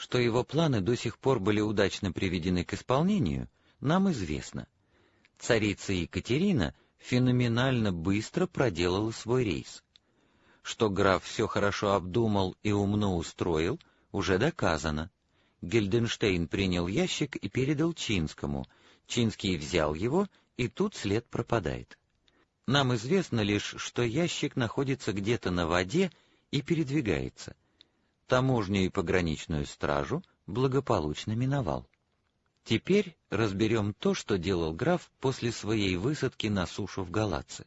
Что его планы до сих пор были удачно приведены к исполнению, нам известно. Царица Екатерина феноменально быстро проделала свой рейс. Что граф все хорошо обдумал и умно устроил, уже доказано. Гильденштейн принял ящик и передал Чинскому. Чинский взял его, и тут след пропадает. Нам известно лишь, что ящик находится где-то на воде и передвигается. Таможню и пограничную стражу благополучно миновал. Теперь разберем то, что делал граф после своей высадки на сушу в Галаце.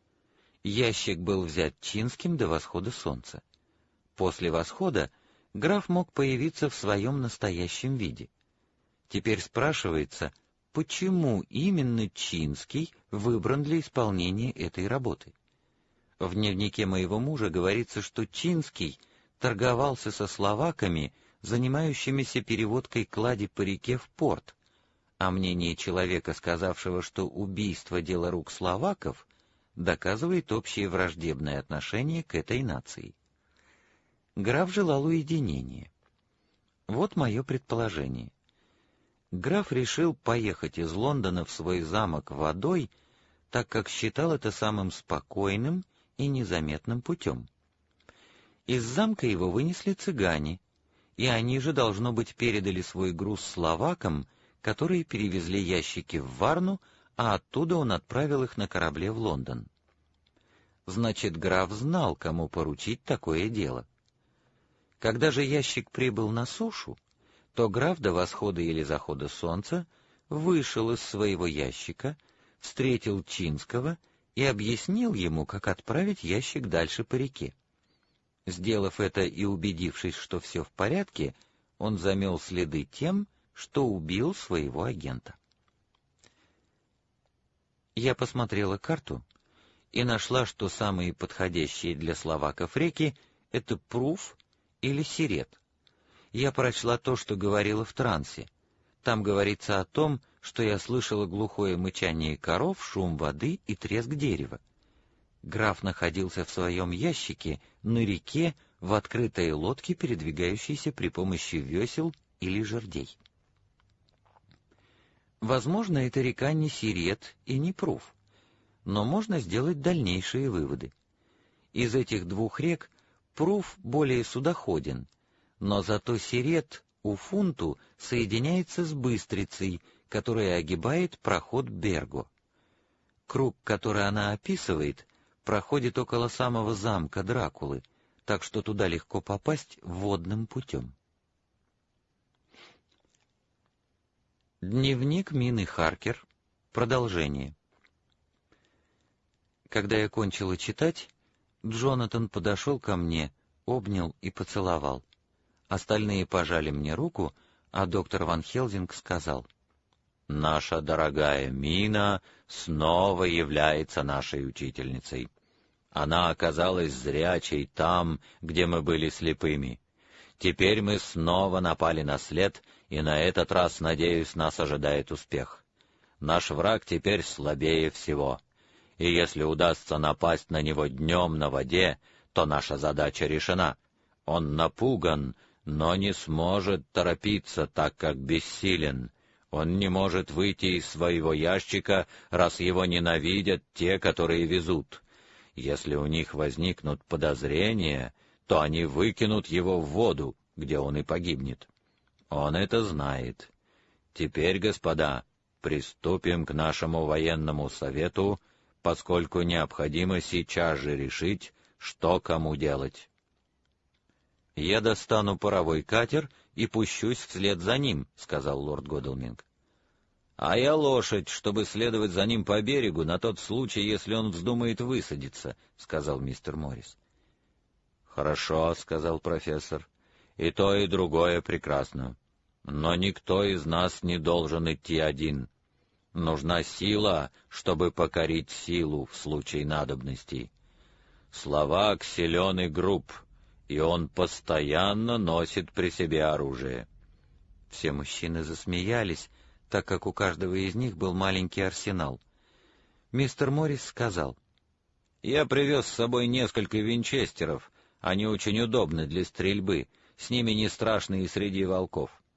Ящик был взят Чинским до восхода солнца. После восхода граф мог появиться в своем настоящем виде. Теперь спрашивается, почему именно Чинский выбран для исполнения этой работы? В дневнике моего мужа говорится, что Чинский торговался со словаками, занимающимися переводкой клади по реке в порт, а мнение человека, сказавшего, что убийство — дело рук словаков, доказывает общее враждебное отношение к этой нации. Граф желал уединения. Вот мое предположение. Граф решил поехать из Лондона в свой замок водой, так как считал это самым спокойным и незаметным путем. Из замка его вынесли цыгане, и они же, должно быть, передали свой груз словакам, которые перевезли ящики в Варну, а оттуда он отправил их на корабле в Лондон. Значит, граф знал, кому поручить такое дело. Когда же ящик прибыл на сушу, то граф до восхода или захода солнца вышел из своего ящика, встретил Чинского и объяснил ему, как отправить ящик дальше по реке. Сделав это и убедившись, что все в порядке, он замел следы тем, что убил своего агента. Я посмотрела карту и нашла, что самые подходящие для словаков реки — это Пруф или Сирет. Я прочла то, что говорила в трансе. Там говорится о том, что я слышала глухое мычание коров, шум воды и треск дерева. Граф находился в своем ящике на реке в открытой лодке, передвигающейся при помощи весел или жердей. Возможно, эта река не Сирет и не Пруф, но можно сделать дальнейшие выводы. Из этих двух рек Пруф более судоходен, но зато Сирет у Фунту соединяется с Быстрицей, которая огибает проход Берго. Круг, который она описывает, проходит около самого замка Дракулы, так что туда легко попасть водным путем. Дневник Мины Харкер. Продолжение. Когда я кончила читать, Джонатан подошел ко мне, обнял и поцеловал. Остальные пожали мне руку, а доктор Ван Хелзинг сказал: «Наша дорогая Мина снова является нашей учительницей. Она оказалась зрячей там, где мы были слепыми. Теперь мы снова напали на след, и на этот раз, надеюсь, нас ожидает успех. Наш враг теперь слабее всего, и если удастся напасть на него днем на воде, то наша задача решена. Он напуган, но не сможет торопиться, так как бессилен. Он не может выйти из своего ящика, раз его ненавидят те, которые везут. Если у них возникнут подозрения, то они выкинут его в воду, где он и погибнет. Он это знает. Теперь, господа, приступим к нашему военному совету, поскольку необходимо сейчас же решить, что кому делать. «Я достану паровой катер и пущусь вслед за ним», — сказал лорд Годалминг. «А я лошадь, чтобы следовать за ним по берегу на тот случай, если он вздумает высадиться», — сказал мистер Моррис. «Хорошо», — сказал профессор, — «и то, и другое прекрасно. Но никто из нас не должен идти один. Нужна сила, чтобы покорить силу в случае надобности. Словак силен и груб, и он постоянно носит при себе оружие». Все мужчины засмеялись, так как у каждого из них был маленький арсенал. Мистер Моррис сказал: «Я привез с собой несколько винчестеров, они очень удобны для стрельбы. С ними не страшно и среди волков.